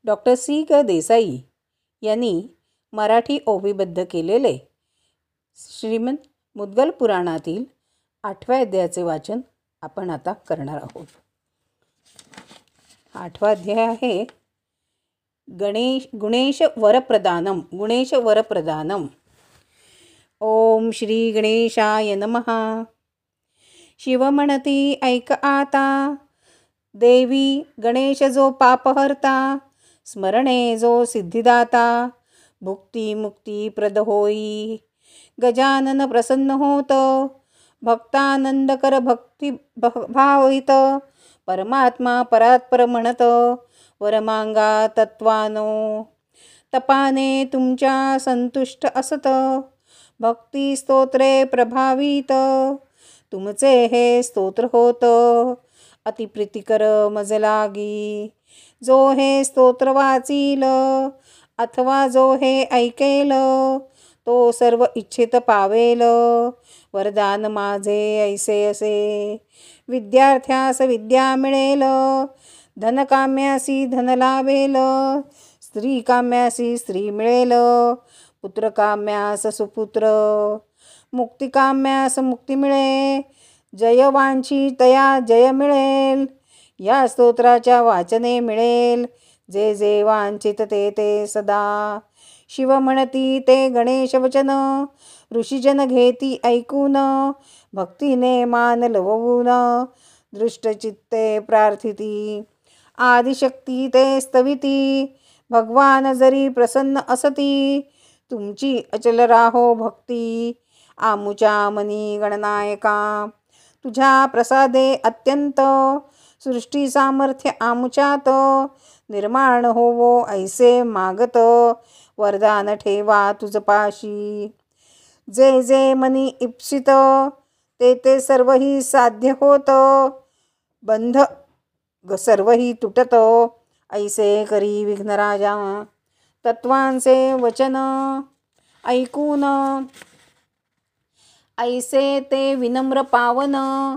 Doctor C. Desai यांनी मराठी ओवीबद्ध केलेले श्रीमद मुद्गल पुराणातील 8व्या अध्यायाचे वाचन आपण आता करणार आहोत. 8वा अध्याय आहे गुणेश वरप्रदानम. ओम श्री गणेशाय नमः. शिव म्हणती ऐक आता, देवी गणेश जो पापहर्ता, स्मरणे जो सिद्धिदाता, भुक्ती मुक्ती प्रद होई. गजानन प्रसन्न होत, भक्तानंद कर भक्ती भावित. परमात्मा परात्पर म्हणत, वरमांगा तत्वानो. तपाने तुमच्या संतुष्ट असत, भक्ती स्तोत्रे प्रभावित. तुमचे हे स्तोत्र होत, अतिप्रीतिकर मज लागी. जो हे स्तोत्र वाचील, अथवा जो हे ऐकेल, तो सर्व इच्छित पावेल. वरदान माझे ऐसे असे, विद्यार्थ्यास विद्या मिळेल. धनकाम्यासी धन लाभेल, स्त्री काम्यासी स्त्री मिळेल. पुत्रकाम्यास सुपुत्र, मुक्तिकाम्यास मुक्ती मिळे. जयवांची तया जय मिळेल, या स्तोत्राच्या वाचने मिळेल. जे जे वांचित ते ते सदा. शिव म्हणती ते गणेश वचन, ऋषीजन घेती ऐकून. भक्तीने मान लवून, दृष्टचित्ते प्रार्थिती. आदिशक्ती ते स्तविती, भगवान जरी प्रसन्न असती. तुमची अचल राहो भक्ती, आमुच्या मनी गणनायका. तुझ्या प्रसादे अत्यंत, सृष्टी सामर्थ्य आमुच्यात. निर्माण होवो ऐसे मागत, वरदान ठेवा तुझपाशी. जे जे मनी इप्सित, ते ते सर्वही साध्य होत. बंध सर्वही तुटत, ऐसे करी विघ्नराजा. तत्वांचे वचन ऐकून, ऐसे ते विनम्र पावन.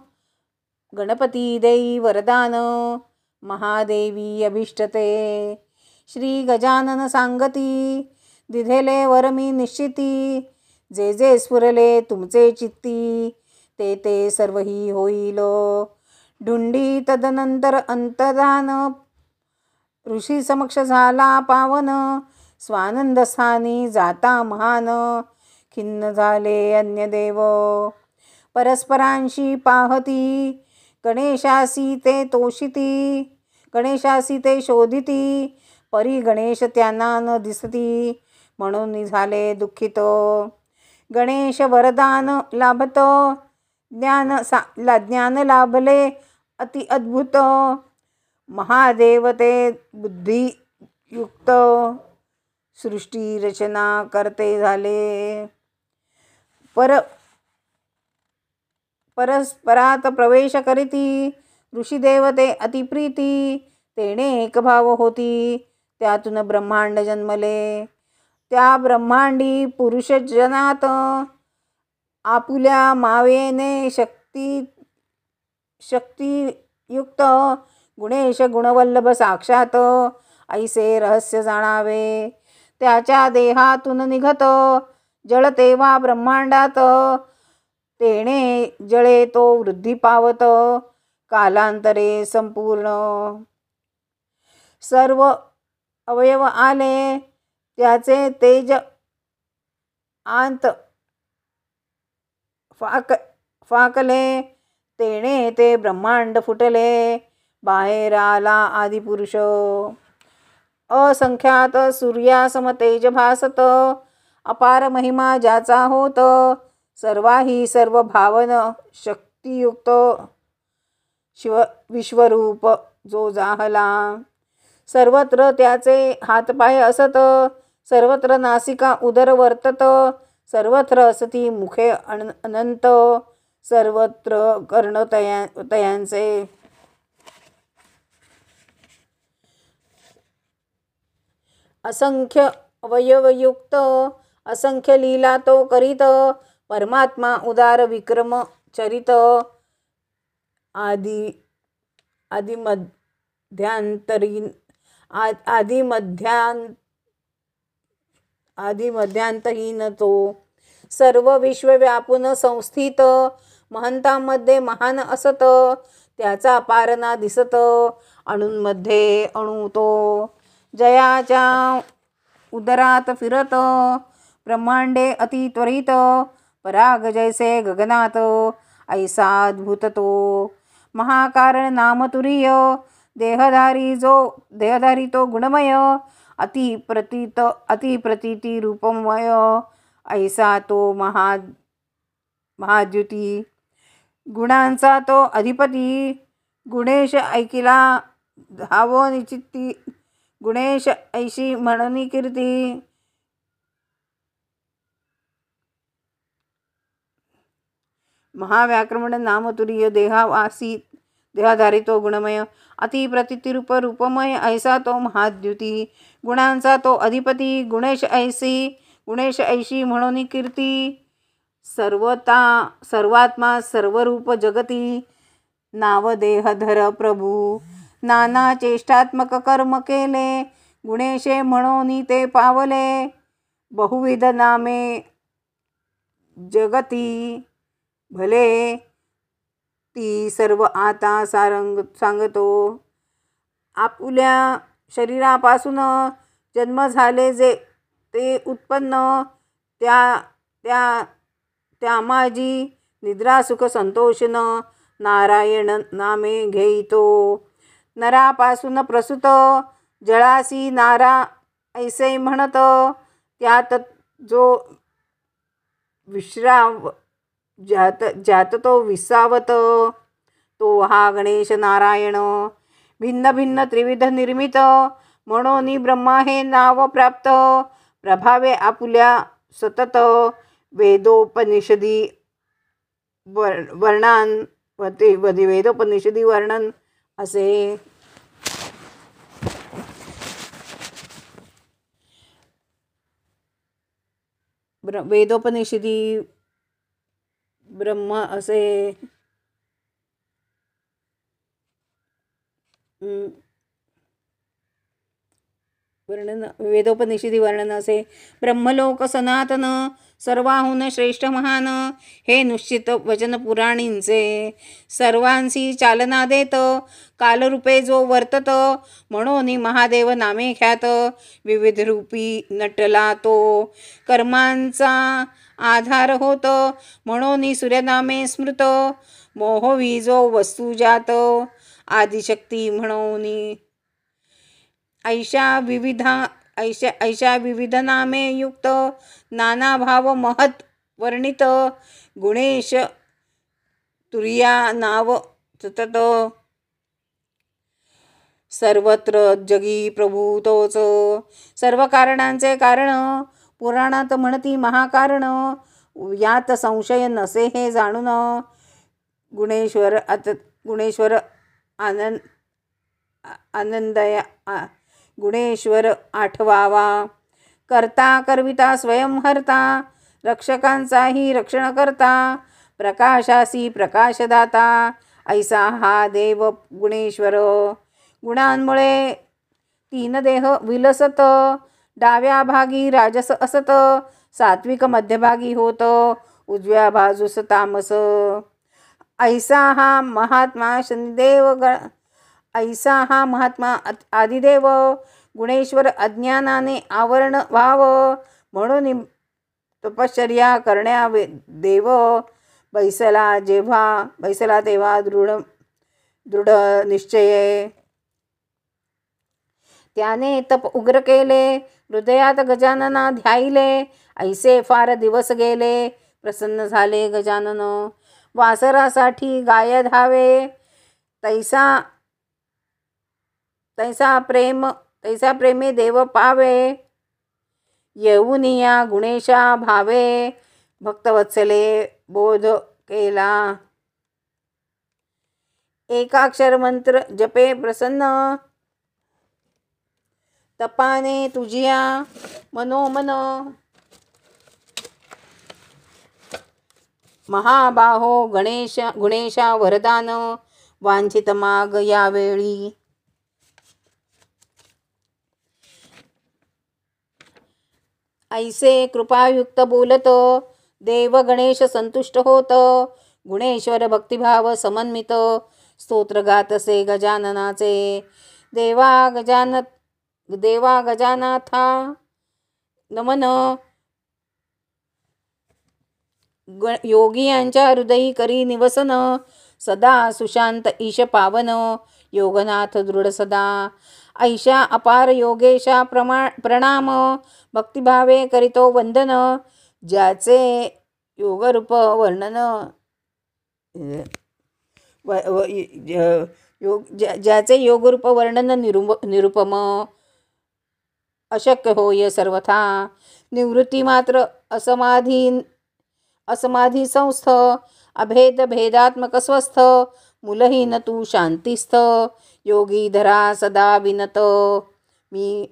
गणपती देई वरदान, महादेवी अभिष्टते. श्री गजानन सांगती, दिधेले वर मी निश्चिती. जे जे स्फुरले तुमचे चित्ती, ते ते सर्वही होईल. ढुंडी तदनंतर अंतर्धान, ऋषी समक्ष झाला पावन. स्वानंद स्थानी जाता महान, खिन्न झाले अन्य देव. परस्परांशी पाहती, गणेशासी ते तोषिती. गणेशासी ते शोधिती, परी गणेश त्यांना न दिसती. म्हणून झाले दुःखित. गणेश वरदान लाभत, ज्ञान लाभले अति अद्भुत. महादेव ते बुद्धियुक्त, सृष्टी रचना करते झाले. परस्परात प्रवेश करीती, ऋषीदेवते अतिप्रीती. तेणे एक भाव होती, त्यातून ब्रह्मांड जन्मले. त्या ब्रह्मांडी पुरुष जनात, आपुल्या मावेने शक्तियुक्त. गुणेश गुणवल्लभ साक्षात, ऐसे रहस्य जाणावे. त्याच्या देहातून निघत, जळ तेव्हा ब्रह्मांडात. तेणे जळे तो वृद्धी पावत, कालांतरे संपूर्ण. सर्व अवयव आले, त्याचे तेज आंत फाकले. तेणे ते ब्रह्मांड फुटले, बाहेर आला आदिपुरुष. असंख्यात सूर्यासम तेज भासत, अपार महिमा ज्याचा होत. सर्वाही सर्व भावन शक्तियुक्त, विश्वरूप जो जाहला. सर्वत्र त्याचे हातपाय असत, सर्वत्र नासिका उदर वर्तत. सर्वत्र असती मुखे अनंत, सर्वत्र कर्ण तयांचे. असंख्य अवयवयुक्त, असंख्य लीला तो करीत. परमात्मा उदार विक्रम चरित. आदि मध्यांतरीन आदि मध्यांतहीन तो, सर्व विश्व व्यापून संस्थित, महंतांमध्ये महान असत, त्याचा पार ना दिसत, अणूंमध्ये अणू तो, जयाच्या उदरात फिरत, ब्रह्मांडे अति त्वरित, पराग जैसे गगनात, ऐसा अद्भुत तो, महाकारण नाम तुरीय, देहधारी तो गुणमय, अति प्रतीती रूपमय, ऐसा तो महाद्युती, गुणांचा तो अधिपती, गुणेश ऐकिला धावो निचित्ती, गुणेश ऐशी म्हणनी कीर्ती, महाव्याक्रमण नामतुरीय, देहाधारी तो गुणमय, अति प्रतिरूप रूपमय, ऐसा तो महाद्युती, गुणांचा तो अधिपती, गुणेश ऐशी म्हणून कीर्ती, सर्वात्मा सर्वरूप जगती, नाव देहधर प्रभू, नाना चेष्टात्मक कर्म केले, गुणेशे म्हणून ते पावले, बहुविध नामे जगती, भले ती सर्व आता सांगतो, आपुल्या शरीरापासून जन्म झाले जे ते उत्पन्न, त्या माझी निद्रा सुख संतोषन, नारायण नामे घेईतो, नरापासून प्रसूत, जळासी नारा ऐसे म्हणत, त्यात जो विश्राव ज्यात तो विसावत, तो हा गणेश नारायण, भिन्न भिन्न त्रिविध निर्मित, म्हणून ब्रह्मा हे नाव प्राप्त, प्रभावे आपुल्या सतत, वेदोपनिषदी वर्णन असे. वेदोपनिषदी ब्रह्म असे वेदोपनिषदी वर्णन असे. ब्रह्मलोक सनातन, सर्वाहून श्रेष्ठ महान, हे निश्चित वचन पुराणींचे, सर्वांसी चालना देत, कालरूपे जो वर्तत, म्हणून महादेव नामे ख्यात, विविध रूपी नटला तो, कर्मांचा आधार होत, म्हणून सूर्यनामे स्मृत, मोहवी जो वस्तू जात, आदिशक्ती म्हणून, ऐशा विविध नामे युक्त, नाना भाव महत वर्णित, गुणेश तुर्या नाव सतत, सर्वत्र जगी प्रभू तोच, सर्व कारणांचे कारण, पुराणात म्हणती महाकारण, यात संशय नसे हे जाणून, गुणेश्वर आनंदया गुणेश्वर आठवावा, करता करविता स्वयंहर्ता, रक्षकांचाही रक्षण करता, प्रकाशासी प्रकाशदाता, ऐसा हा देव गुणेश्वर, गुणांमुळे तीन देह विलसत, डाव्या भागी राजस असत, सात्विक मध्यभागी होत, उजव्या बाजूस तामस, ऐसा हा महात्मा आदिदेव, गुणेश्वर अज्ञानाने आवरण व्हाव, म्हणून तपश्चर्या करण्या देव, बैसला तेव्हा दृढ निश्चय, त्याने तप उग्र केले, हृदयात गजानना ध्यायले, ऐसे फार दिवस गेले, प्रसन्न झाले गजानन, वासरासाठी गाय धावे, तैसा प्रेमे देव पावे, येऊनिया गुणेशा भावे, भक्तवत्सले बोध केला, एकाक्षर मंत्र जपे प्रसन्न, तपाने तुझिया मनोमन, महाबाहो गुणेशा वरदान, वांछित माग यावेळी, ऐसे कृपायुक्त बोलत देव गणेश संतुष्ट होत. गुणेश्वर भक्तिभाव समन्वित स्तोत्र गातसे गजाननाचे. देवा गजानाथा नमन. योगी यांच्या हृदयी करी निवसन. सदा सुशांत ईश पावन योगनाथ दृढ सदा. ऐशा अपार योगेशा प्रणाम भक्तिभावे करीतो वंदन. ज्याचे योगरूप वर्णन ज्याचे योगरूप वर्णन निरुपम. अशक्य होय सर्वथा निवृत्ती मात्र असमाधी संस्थ. अभेद भेदात्मक स्वस्थ मूलहीन तू शांतिस्थ. योगी धरा सदा विनत मी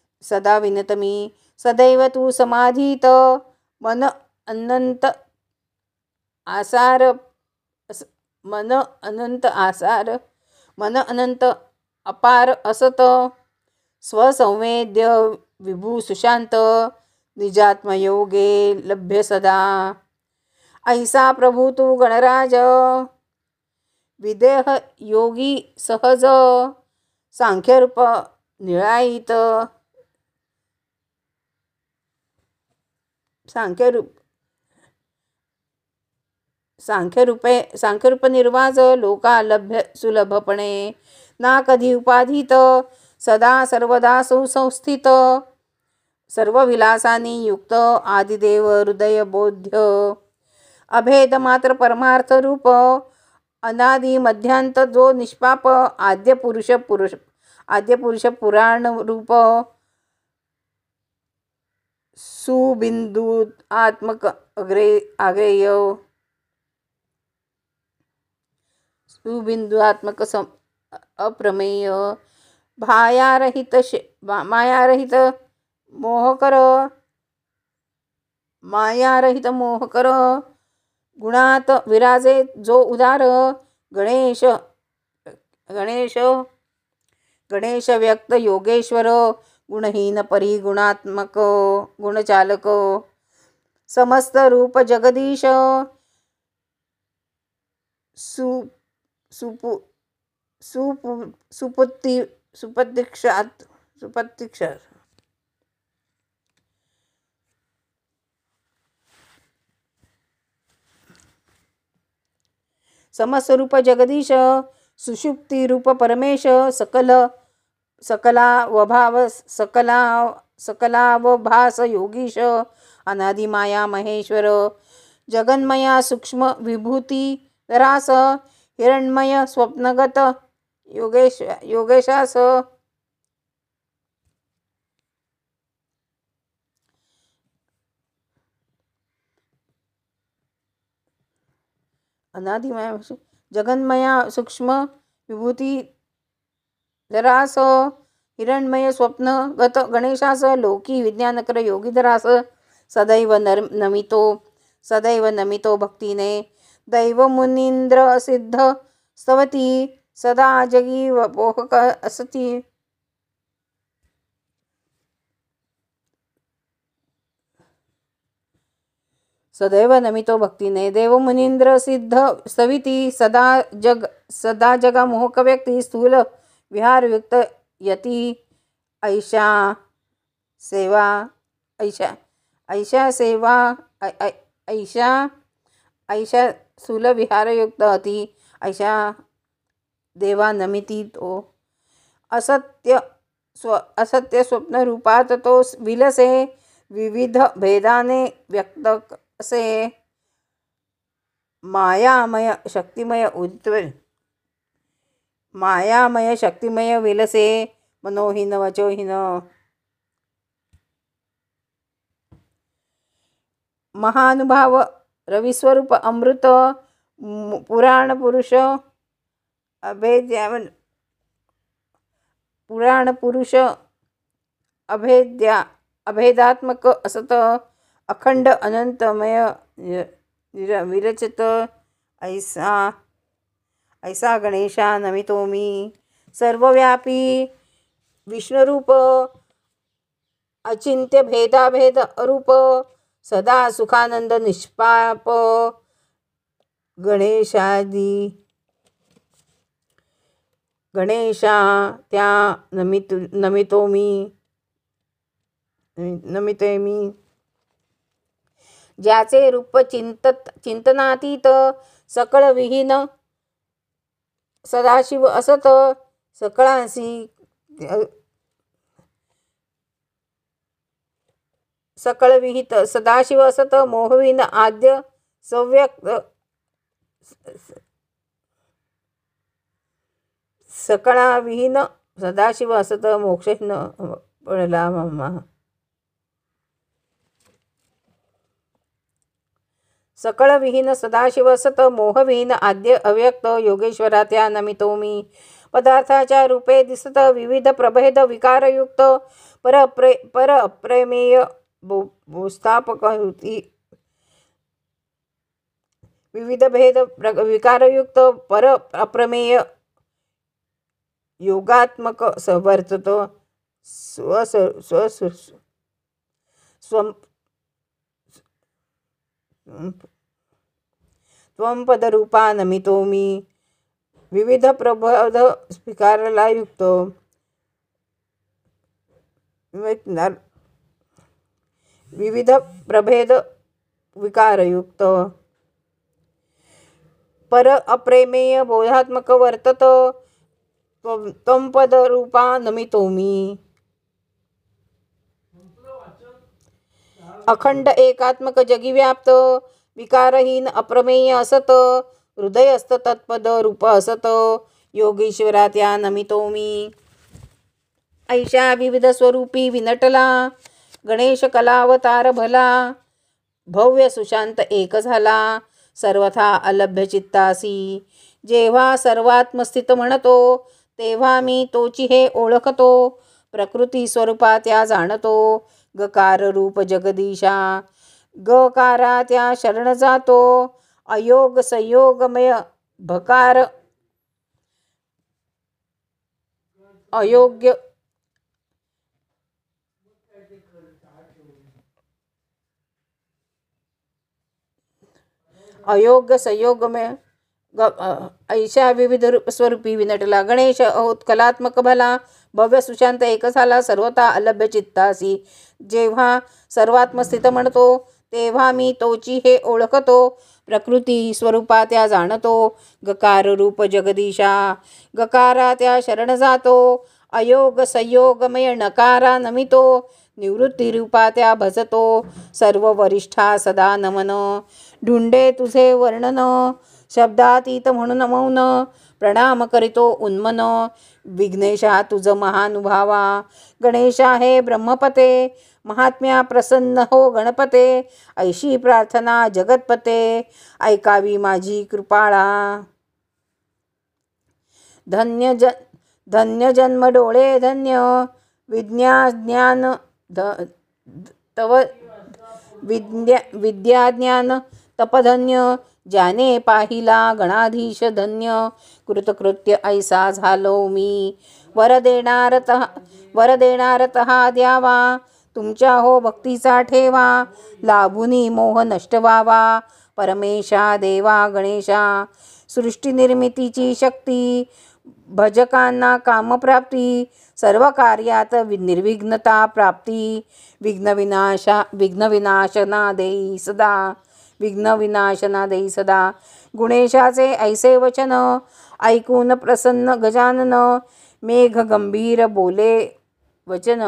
सदैव तू समाधीत. मन अनंत अपार असत. स्वसंवेद्य विभू सुशांत निजात्मयोगे लभ्य सदा. ऐसा प्रभू तू गणराज विदेह योगी सहज. सांख्यरूप निळायित सांख्यरूप निर्वाज लोका लभ्य सुलभपणे. ना कधी उपाधित सदा सर्वदा सुसंस्थित. सर्व विलासानी युक्त आदिदेव हृदय बोध्य. अभेद मात्र परमार्थ रूप अनादि मध्यांत जो निष्पाप. आद्य पुरुष पुराण रूप सुबिंदुआत्मक आग्रेय. सुबिंदुआत्मक अप्रमेय. मायारहित मोहकर. गुणात विराजे जो उदार. गणेश व्यक्त योगेश्वर. गुणहीन परिगुणात्मक गुणचालक. समस्त रूप जगदीश. सुप्रतीक्षात समस्त रूप जगदीश. सुषुप्ती रूप परमेश. सकलावभास योगीश. अनादि माया महेश्वर. जगन्मया सूक्ष्म विभूती रास. हिरण्मय स्वप्नगत योगेशास. अनादिमया जगन्मया सूक्ष्म विभूती धरास. हिरण्मय स्वप्नगत गणेशास. लोकी विज्ञानकर योगीधरास. सदैव नमितो भक्तीने. दैव मुनींद्र सिद्ध स्तवती. सदा जगी वपोहक असती. सदैव नमितो भक्तीने. देव मुनींद्र सिद्ध स्तविती. सदा जगा मोहक व्यक्ती. स्थूल विहार युक्त यती. ऐशा स्थूल विहार युक्त अति. ऐशा देवा नमिती तो. असत्य स्वप्न रूपात तो विलसे. विविध भेदाने व्यक्त असे. मायामय शक्तिमय विलसे. मनोहीन वचोहीन. महानुभाव रविस्वरूप अमृत. पुराण पुरुष अभेदात्मक असत. अखंड अनंतमय विरचित. ऐसा गणेशा नमितो मी. सर्वव्यापी विष्णुरूप अचिंत्य भेदाभेद अरूप सदा सुखानंद निष्पाप गणेशा त्या नमिते मी ज्याचे रूप चिंतनातीत सकळ विहीन सदाशिव असत सकळांसी सकळ विहित सदाशिव असत मोहविन आद्य सव्यक्त सकळा विहीन सदाशिव असत मोक्षहीन पडला मम्मा सकळ विहीन सदाशिव असत मोहविहीन आद्य अव्यक्त योगेश्वरा त्या नमितो मी पदार्थाच्या रूपे दिसत विविध प्रभेद विकारयुक्त पर अप्रमेय भूस्थापक होती विविध भेद विकारयुक्त पर अप्रमेय योगात्मक वर्तत त्वंपदरूपा नमितो मी विविध प्रभेद स्वीकारला युक्त विविध प्रभेद विकारयुक्त पर अप्रेमेय बोधात्मक वर्तत त्वंपदरूपा नमितो मी अखंड एकात्मक जगी व्याप्त विकारहीन अप्रमेय असत हृदयस्थ तत्पद रूप असत योगेश्वरा त्या नमितो मी ऐशा विविध स्वरूपी विनटला गणेश कलावतार भला भव्य सुशांत एक झाला सर्वथा अलभ्य चित्तासी जेव्हा सर्वात्मस्थित म्हणतो तेव्हा मी तोची हे ओळखतो प्रकृती स्वरूपा त्या जाणतो गकार रूप जगदीशा गकारा त्या शरण जातो अयोग संयोगमय भकार अयोग्य संयोगमय ऐशा विविध स्वरूपी विनटला गणेश अहोत कलात्मक भला भव्य सुशांत एक झाला सर्वथा अलभ्य चित्तासी जेव्हा सर्वात्मस्थित म्हणतो तेव्हा मी तोची हे ओळखतो प्रकृती स्वरूपा त्या जाणतो गकार रूप जगदीशा गकारा त्या शरण जातो अयोग संयोगमय नकारा नमितो निवृत्ती रूपा त्या भजतो सर्व वरिष्ठा सदा नमन ढुंडे तुझे वर्णन शब्दातीत म्हणून मौन प्रणाम करीतो उन्मन विघ्नेशा तुझ महानुभावा गणेशा हे ब्रह्मपते महात्म्या प्रसन्न हो गणपते ऐशी प्रार्थना जगतपते ऐकावी माझी कृपाळा धन्य जन्म डोळे धन्य विद्या ज्ञान तपधन्य ज्याने पाहिला गणाधीश धन्य कृतकृत्य ऐसा झालो मी वर देणार तहा द्यावा तुमच्या हो भक्तीचा ठेवा लाभुनी मोह नष्ट व्हावा परमेशा देवा गणेशा सृष्टी निर्मितीची शक्ती भजकांना कामप्राप्ती सर्व कार्यात निर्विघ्नता प्राप्ती विघ्नविनाशना देई सदा गुणेशाचे ऐसे वचन ऐकून प्रसन्न गजानन मेघ गंभीर बोले वचन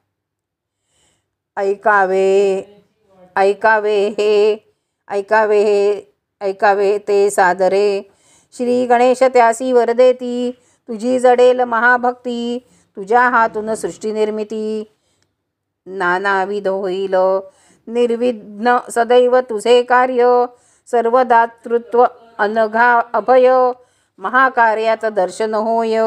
ऐकावे ते सादरे श्री गणेश त्यासी वरदेती तुझी जडेल महाभक्ती तुझ्या हातून सृष्टी निर्मिती नानाविध होईल निर्विघ्न सदैव तुझे कार्य सर्वदातृत्व अनघा अभय महाकार्यात दर्शन होय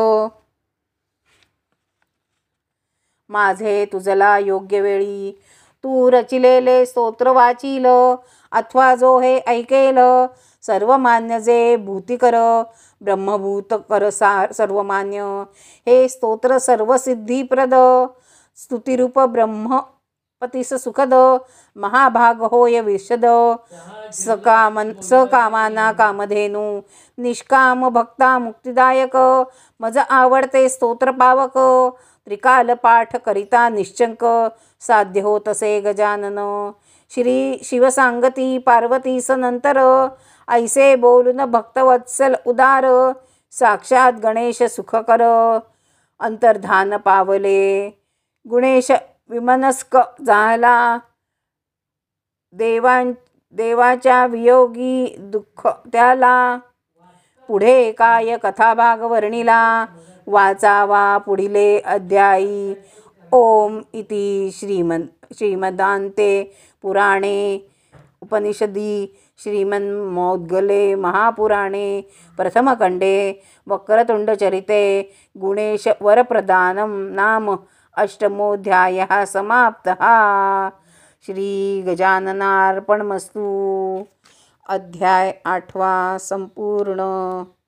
माझे तुझला योग्य वेळी तू रचिलेले स्तोत्र वाचील अथवा जो हे ऐकेल सर्वमान्य जे भूतिकर ब्रह्मभूत कर सर्वमान्य हे स्तोत्र सर्वसिद्धिप्रद स्तुतिरूप ब्रह्म पतीस सुखद महाभाग होय विशद सकामाना कामधेनू निष्काम भक्ता मुक्तिदायक मज आवडते स्तोत्र पावक त्रिकाल पाठ करिता निश्चंक साध्य हो तसे गजानन श्री शिवसांगती पार्वतीस नंतर ऐसे बोलून भक्तवत्सल उदार साक्षात गणेश सुखकर अंतर्धान पावले गुणेश विमनस्क झाला देवाच्या वियोगी दुःख त्याला पुढे काय कथाभाग वर्णिला वाचावा पुढिले अध्यायी ओम इति श्रीमदान्ते पुराणे उपनिषदी श्रीमन्मौद्गले महापुराणे प्रथमखण्डे वक्रतुण्डचरिते गुणेश वरप्रदानं नाम अष्टमोऽध्यायः समाप्तः। श्री गजाननार्पणमस्तु। अध्याय 8 संपूर्ण।